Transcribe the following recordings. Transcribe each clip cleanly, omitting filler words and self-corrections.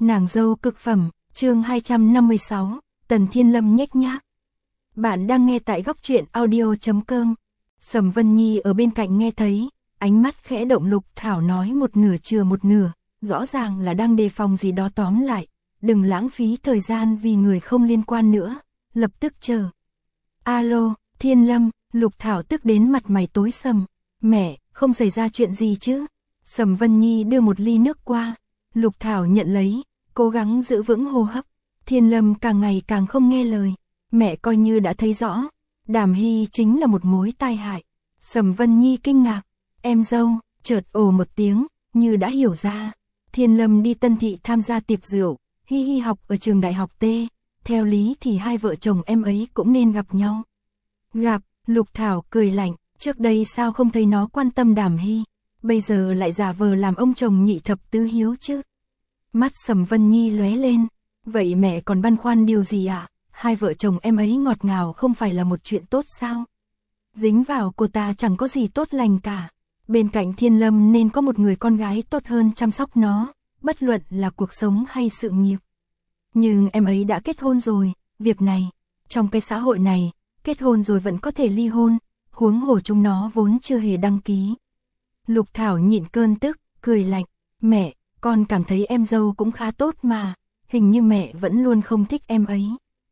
Nàng dâu cực phẩm, chương 256, Tần Thiên Lâm nhếch nhác. Bạn đang nghe tại góc truyện audio.com. Sầm Vân Nhi ở bên cạnh nghe thấy, ánh mắt khẽ động. Lục Thảo nói một nửa chừa một nửa, rõ ràng là đang đề phòng gì đó. Tóm lại, đừng lãng phí thời gian vì người không liên quan nữa, lập tức chờ. Alo, Thiên Lâm. Lục Thảo tức đến mặt mày tối sầm. Mẹ, không xảy ra chuyện gì chứ? Sầm Vân Nhi đưa một ly nước qua. Lục Thảo nhận lấy, cố gắng giữ vững hô hấp. Thiên Lâm càng ngày càng không nghe lời. Mẹ coi như đã thấy rõ, Đàm Hy chính là một mối tai hại. Sầm Vân Nhi kinh ngạc. Em dâu, chợt ồ một tiếng, như đã hiểu ra. Thiên Lâm đi Tân Thị tham gia tiệc rượu, Hi Hi học ở trường đại học T. Theo lý thì hai vợ chồng em ấy cũng nên gặp nhau. Gặp, Lục Thảo cười lạnh, trước đây sao không thấy nó quan tâm Đàm Hy, bây giờ lại giả vờ làm ông chồng nhị thập tứ hiếu chứ. Mắt Sầm Vân Nhi lóe lên, vậy mẹ còn băn khoăn điều gì ạ? Hai vợ chồng em ấy ngọt ngào không phải là một chuyện tốt sao? Dính vào cô ta chẳng có gì tốt lành cả. Bên cạnh Thiên Lâm nên có một người con gái tốt hơn chăm sóc nó, bất luận là cuộc sống hay sự nghiệp. Nhưng em ấy đã kết hôn rồi, việc này, trong cái xã hội này, kết hôn rồi vẫn có thể ly hôn, huống hồ chúng nó vốn chưa hề đăng ký. Lục Thảo nhịn cơn tức, cười lạnh, mẹ, con cảm thấy em dâu cũng khá tốt mà, hình như mẹ vẫn luôn không thích em ấy.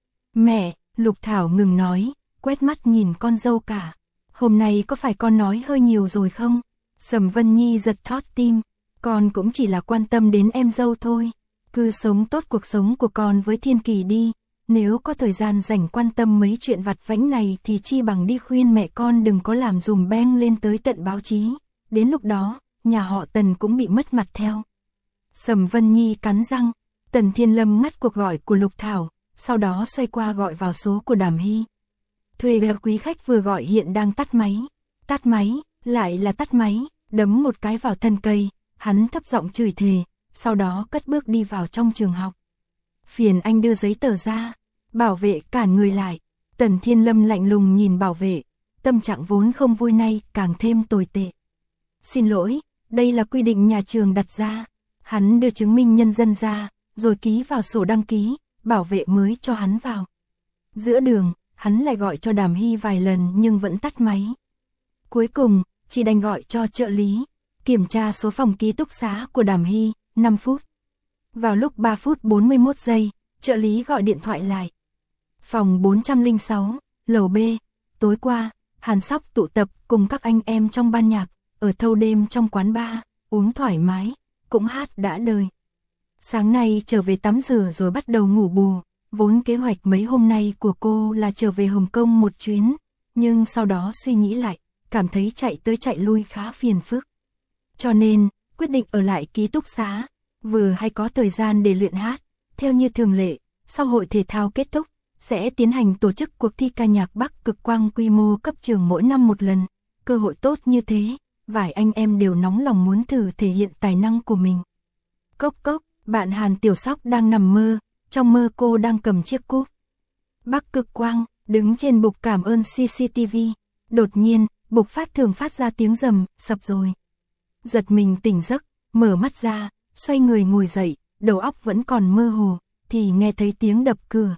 Mẹ, Lục Thảo ngừng nói, quét mắt nhìn con dâu cả. Hôm nay có phải con nói hơi nhiều rồi không? Sầm Vân Nhi giật thót tim, con cũng chỉ là quan tâm đến em dâu thôi. Cứ sống tốt cuộc sống của con với Thiên Kỳ đi. Nếu có thời gian rảnh quan tâm mấy chuyện vặt vãnh này thì chi bằng đi khuyên mẹ con đừng có làm dùm beng lên tới tận báo chí. Đến lúc đó, nhà họ Tần cũng bị mất mặt theo. Sầm Vân Nhi cắn răng. Tần Thiên Lâm ngắt cuộc gọi của Lục Thảo, sau đó xoay qua gọi vào số của Đàm Hy. Thuê quý khách vừa gọi hiện đang tắt máy. Tắt máy, lại là tắt máy, đấm một cái vào thân cây, hắn thấp giọng chửi thề, sau đó cất bước đi vào trong trường học. Phiền anh đưa giấy tờ ra. Bảo vệ cản người lại. Tần Thiên Lâm lạnh lùng nhìn bảo vệ, tâm trạng vốn không vui nay càng thêm tồi tệ. Xin lỗi, đây là quy định nhà trường đặt ra. Hắn đưa chứng minh nhân dân ra, rồi ký vào sổ đăng ký, bảo vệ mới cho hắn vào. Giữa đường, hắn lại gọi cho Đàm Hy vài lần nhưng vẫn tắt máy. Cuối cùng, chỉ đành gọi cho trợ lý, kiểm tra số phòng ký túc xá của Đàm Hy, 5 phút. Vào lúc 3 phút 41 giây, trợ lý gọi điện thoại lại. Phòng 406, lầu B, tối qua, Hàn Sóc tụ tập cùng các anh em trong ban nhạc, ở thâu đêm trong quán bar, uống thoải mái, cũng hát đã đời. Sáng nay trở về tắm rửa rồi bắt đầu ngủ bù, vốn kế hoạch mấy hôm nay của cô là trở về Hồng Kông một chuyến, nhưng sau đó suy nghĩ lại, cảm thấy chạy tới chạy lui khá phiền phức. Cho nên, quyết định ở lại ký túc xá, vừa hay có thời gian để luyện hát, theo như thường lệ, sau hội thể thao kết thúc, sẽ tiến hành tổ chức cuộc thi ca nhạc Bắc Cực Quang quy mô cấp trường mỗi năm một lần. Cơ hội tốt như thế, vài anh em đều nóng lòng muốn thử thể hiện tài năng của mình. Cốc cốc, bạn Hàn Tiểu Sóc đang nằm mơ, trong mơ cô đang cầm chiếc cúp. Bắc Cực Quang, đứng trên bục cảm ơn CCTV. Đột nhiên, bục phát thường phát ra tiếng rầm, sập rồi. Giật mình tỉnh giấc, mở mắt ra, xoay người ngồi dậy, đầu óc vẫn còn mơ hồ, thì nghe thấy tiếng đập cửa.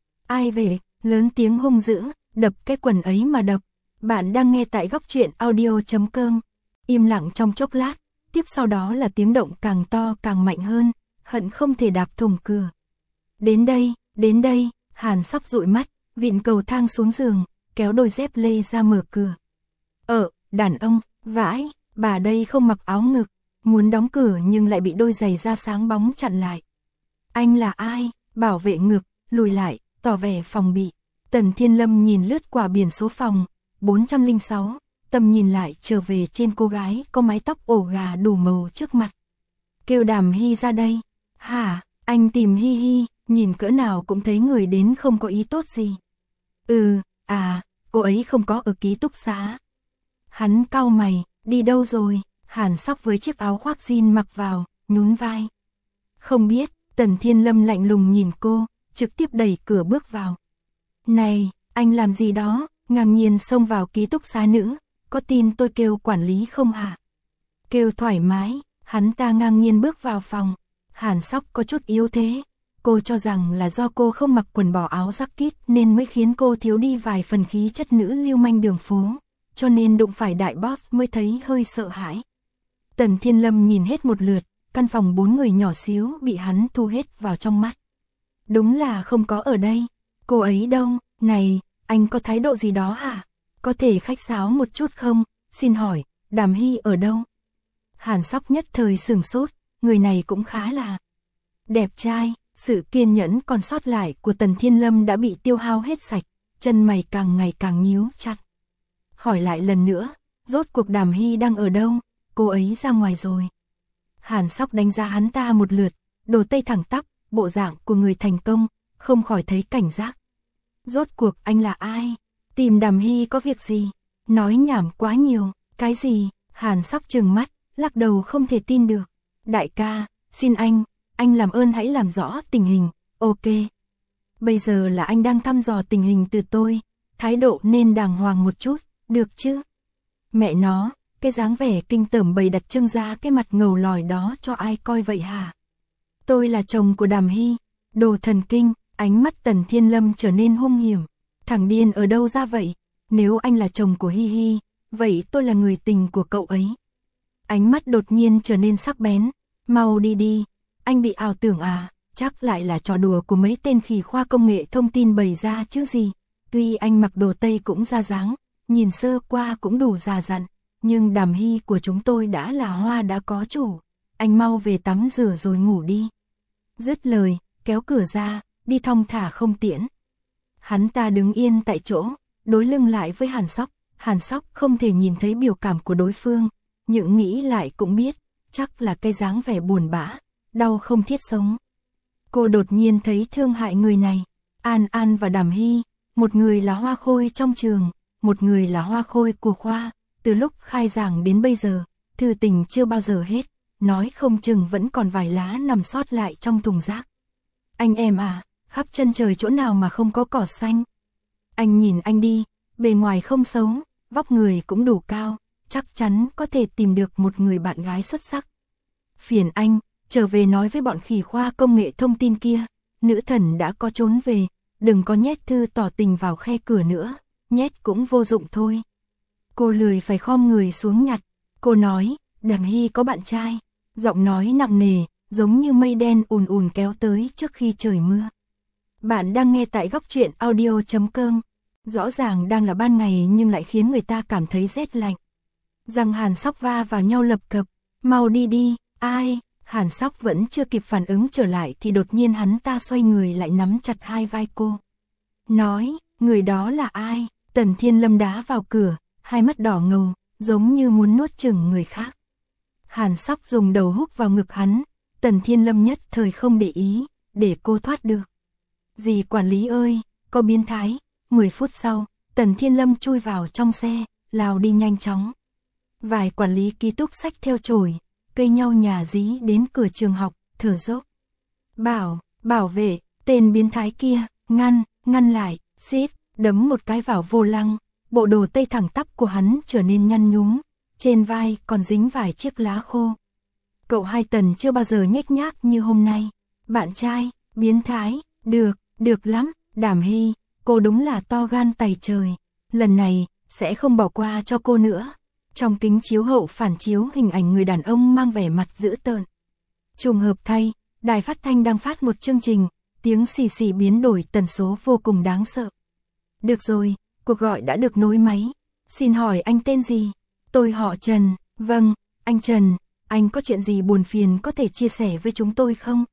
Ai về, lớn tiếng hung dữ, đập cái quần ấy mà đập. Bạn đang nghe tại góc truyện audio.com. Im lặng trong chốc lát, tiếp sau đó là tiếng động càng to càng mạnh hơn, hận không thể đạp thủng cửa. Đến đây, Hàn Sóc dụi mắt, vịn cầu thang xuống giường, kéo đôi dép lê ra mở cửa. Đàn ông, vãi, bà đây không mặc áo ngực, muốn đóng cửa nhưng lại bị đôi giày da sáng bóng chặn lại. Anh là ai? Bảo vệ ngực, lùi lại, tỏ vẻ phòng bị. Tần Thiên Lâm nhìn lướt qua biển số phòng 406, tầm nhìn lại trở về trên cô gái có mái tóc ổ gà đủ màu trước mặt. Kêu Đàm Hy ra đây. Hả, anh tìm Hi Hi, nhìn cỡ nào cũng thấy người đến không có ý tốt gì. Cô ấy không có ở ký túc xá. Hắn cau mày, đi đâu rồi? Hàn Sóc với chiếc áo khoác jean mặc vào, nhún vai. Không biết. Tần Thiên Lâm lạnh lùng nhìn cô, trực tiếp đẩy cửa bước vào. Này, anh làm gì đó, ngang nhiên xông vào ký túc xá nữ, có tin tôi kêu quản lý không hả? Kêu thoải mái, hắn ta ngang nhiên bước vào phòng. Hàn Sóc có chút yếu thế. Cô cho rằng là do cô không mặc quần bò áo jacket nên mới khiến cô thiếu đi vài phần khí chất nữ lưu manh đường phố, cho nên đụng phải đại boss mới thấy hơi sợ hãi. Tần Thiên Lâm nhìn hết một lượt, căn phòng 4 người nhỏ xíu bị hắn thu hết vào trong mắt. Đúng là không có ở đây. Cô ấy đâu? Này, anh có thái độ gì đó hả? Có thể khách sáo một chút không? Xin hỏi, Đàm Hy ở đâu? Hàn Sóc nhất thời sửng sốt, người này cũng khá là đẹp trai. Sự kiên nhẫn còn sót lại của Tần Thiên Lâm đã bị tiêu hao hết sạch, chân mày càng ngày càng nhíu chặt. Hỏi lại lần nữa, rốt cuộc Đàm Hy đang ở đâu? Cô ấy ra ngoài rồi. Hàn Sóc đánh giá hắn ta một lượt, đồ tây thẳng tắp, bộ dạng của người thành công, không khỏi thấy cảnh giác. Rốt cuộc anh là ai? Tìm Đàm Hy có việc gì? Nói nhảm quá nhiều. Cái gì? Hàn Sóc trừng mắt, lắc đầu không thể tin được. Đại ca, xin anh làm ơn hãy làm rõ tình hình. Ok. Bây giờ là anh đang thăm dò tình hình từ tôi, thái độ nên đàng hoàng một chút, được chứ? Mẹ nó, cái dáng vẻ kinh tởm bày đặt trưng ra cái mặt ngầu lòi đó cho ai coi vậy hả? Tôi là chồng của Đàm Hy. Đồ thần kinh. Ánh mắt Tần Thiên Lâm trở nên hung hiểm. Thằng điên ở đâu ra vậy? Nếu anh là chồng của Hi Hi, vậy tôi là người tình của cậu ấy. Ánh mắt đột nhiên trở nên sắc bén. Mau đi đi. Anh bị ảo tưởng à? Chắc lại là trò đùa của mấy tên khỉ khoa công nghệ thông tin bày ra chứ gì. Tuy anh mặc đồ tây cũng ra dáng, nhìn sơ qua cũng đủ già dặn, nhưng Đàm Hy của chúng tôi đã là hoa đã có chủ. Anh mau về tắm rửa rồi ngủ đi. Dứt lời, kéo cửa ra, đi thong thả không tiễn. Hắn ta đứng yên tại chỗ, đối lưng lại với Hàn Sóc. Hàn Sóc không thể nhìn thấy biểu cảm của đối phương, nhưng nghĩ lại cũng biết, chắc là cái dáng vẻ buồn bã, đau không thiết sống. Cô đột nhiên thấy thương hại người này. An An và Đàm Hy, một người là hoa khôi trong trường, một người là hoa khôi của khoa. Từ lúc khai giảng đến bây giờ, thư tình chưa bao giờ hết, nói không chừng vẫn còn vài lá nằm sót lại trong thùng rác. Anh em à, khắp chân trời chỗ nào mà không có cỏ xanh. Anh nhìn anh đi, bề ngoài không xấu, vóc người cũng đủ cao, chắc chắn có thể tìm được một người bạn gái xuất sắc. Phiền anh, trở về nói với bọn khỉ khoa công nghệ thông tin kia, nữ thần đã có trốn về, đừng có nhét thư tỏ tình vào khe cửa nữa, nhét cũng vô dụng thôi. Cô lười phải khom người xuống nhặt, cô nói, Đàm Hy có bạn trai, giọng nói nặng nề, giống như mây đen ùn ùn kéo tới trước khi trời mưa. Bạn đang nghe tại góc truyện audio.com, rõ ràng đang là ban ngày nhưng lại khiến người ta cảm thấy rét lạnh. Răng Hàn Sóc va vào nhau lập cập, mau đi đi, ai? Hàn Sóc vẫn chưa kịp phản ứng trở lại thì đột nhiên hắn ta xoay người lại nắm chặt hai vai cô. Nói, người đó là ai? Tần Thiên Lâm đá vào cửa, hai mắt đỏ ngầu, giống như muốn nuốt chửng người khác. Hàn Sóc dùng đầu húc vào ngực hắn, Tần Thiên Lâm nhất thời không để ý, để cô thoát được. Dì quản lý ơi, có biến thái. 10 phút sau, Tần Thiên Lâm chui vào trong xe, lao đi nhanh chóng. Vài quản lý ký túc xách theo chổi, cây nhau nhà dí đến cửa trường học, thở dốc. Bảo vệ, tên biến thái kia, ngăn lại, xít, đấm một cái vào vô lăng, bộ đồ tây thẳng tắp của hắn trở nên nhăn nhúm, trên vai còn dính vài chiếc lá khô. Cậu Hai Tần chưa bao giờ nhếch nhác như hôm nay. Bạn trai, biến thái, được lắm, Đàm Hy, cô đúng là to gan tày trời. Lần này, sẽ không bỏ qua cho cô nữa. Trong kính chiếu hậu phản chiếu hình ảnh người đàn ông mang vẻ mặt dữ tợn. Trùng hợp thay, đài phát thanh đang phát một chương trình, tiếng xì xì biến đổi tần số vô cùng đáng sợ. Được rồi, cuộc gọi đã được nối máy. Xin hỏi anh tên gì? Tôi họ Trần. Vâng, anh Trần, anh có chuyện gì buồn phiền có thể chia sẻ với chúng tôi không?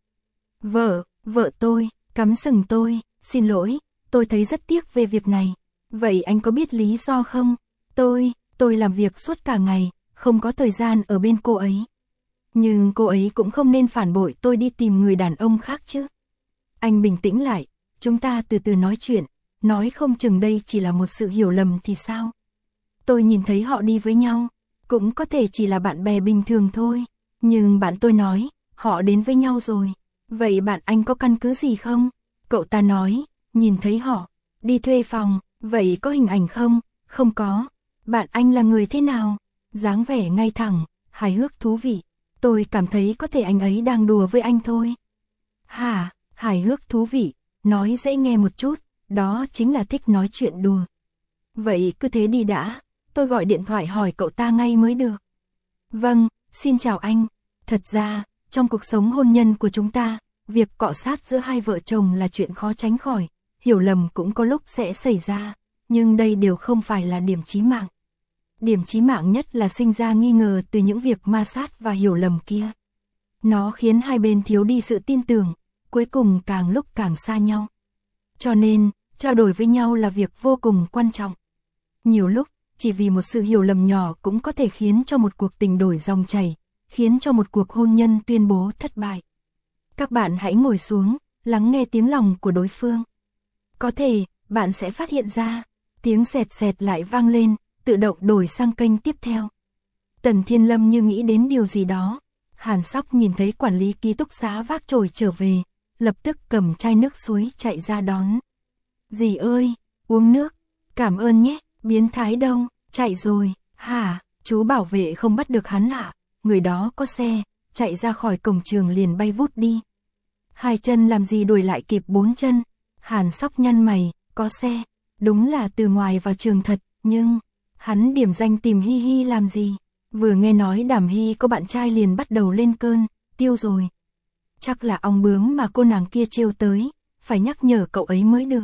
Vợ tôi, cắm sừng tôi, xin lỗi, tôi thấy rất tiếc về việc này. Vậy anh có biết lý do không? Tôi làm việc suốt cả ngày, không có thời gian ở bên cô ấy. Nhưng cô ấy cũng không nên phản bội tôi đi tìm người đàn ông khác chứ. Anh bình tĩnh lại, chúng ta từ từ nói chuyện, nói không chừng đây chỉ là một sự hiểu lầm thì sao? Tôi nhìn thấy họ đi với nhau, cũng có thể chỉ là bạn bè bình thường thôi. Nhưng bạn tôi nói, họ đến với nhau rồi. Vậy bạn anh có căn cứ gì không? Cậu ta nói, nhìn thấy họ, đi thuê phòng, vậy có hình ảnh không? Không có. Bạn anh là người thế nào? Dáng vẻ ngay thẳng, hài hước thú vị. Tôi cảm thấy có thể anh ấy đang đùa với anh thôi. Hả, hài hước thú vị, nói dễ nghe một chút, đó chính là thích nói chuyện đùa. Vậy cứ thế đi đã, tôi gọi điện thoại hỏi cậu ta ngay mới được. Vâng, xin chào anh. Thật ra, trong cuộc sống hôn nhân của chúng ta, việc cọ sát giữa hai vợ chồng là chuyện khó tránh khỏi, hiểu lầm cũng có lúc sẽ xảy ra, nhưng đây đều không phải là điểm chí mạng. Điểm chí mạng nhất là sinh ra nghi ngờ từ những việc ma sát và hiểu lầm kia. Nó khiến hai bên thiếu đi sự tin tưởng, cuối cùng càng lúc càng xa nhau. Cho nên, trao đổi với nhau là việc vô cùng quan trọng. Nhiều lúc, chỉ vì một sự hiểu lầm nhỏ cũng có thể khiến cho một cuộc tình đổi dòng chảy, khiến cho một cuộc hôn nhân tuyên bố thất bại. Các bạn hãy ngồi xuống, lắng nghe tiếng lòng của đối phương. Có thể, bạn sẽ phát hiện ra, tiếng sẹt sẹt lại vang lên, tự động đổi sang kênh tiếp theo. Tần Thiên Lâm như nghĩ đến điều gì đó. Hàn Sóc nhìn thấy quản lý ký túc xá vác chổi trở về, lập tức cầm chai nước suối chạy ra đón. Dì ơi, uống nước, cảm ơn nhé, biến thái đâu, chạy rồi, hả, chú bảo vệ không bắt được hắn ạ, người đó có xe, chạy ra khỏi cổng trường liền bay vút đi. Hai chân làm gì đuổi lại kịp bốn chân, Hàn Sóc nhăn mày, có xe, đúng là từ ngoài vào trường thật, nhưng, hắn điểm danh tìm Hi Hi làm gì, vừa nghe nói Đàm Hi có bạn trai liền bắt đầu lên cơn, tiêu rồi. Chắc là ong bướm mà cô nàng kia trêu tới, phải nhắc nhở cậu ấy mới được.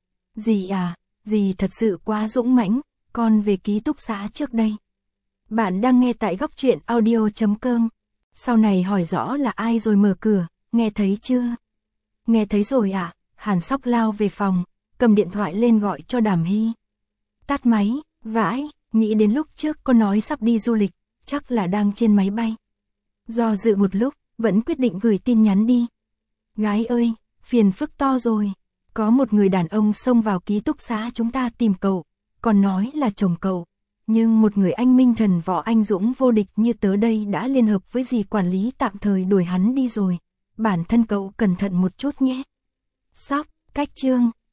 Dì à, dì thật sự quá dũng mãnh, con về ký túc xá trước đây. Bạn đang nghe tại góc truyện audio.com. Sau này hỏi rõ là ai rồi mở cửa, nghe thấy chưa? Nghe thấy rồi ạ, Hàn Sóc lao về phòng, cầm điện thoại lên gọi cho Đàm Hi. Tắt máy, vãi, nghĩ đến lúc trước có nói sắp đi du lịch, chắc là đang trên máy bay. Do dự một lúc, vẫn quyết định gửi tin nhắn đi. Gái ơi, phiền phức to rồi. Có một người đàn ông xông vào ký túc xá chúng ta tìm cậu, còn nói là chồng cậu. Nhưng một người anh minh thần võ anh dũng vô địch như tớ đây đã liên hợp với dì quản lý tạm thời đuổi hắn đi rồi. Bản thân cậu cẩn thận một chút nhé. Sóc, cách chương.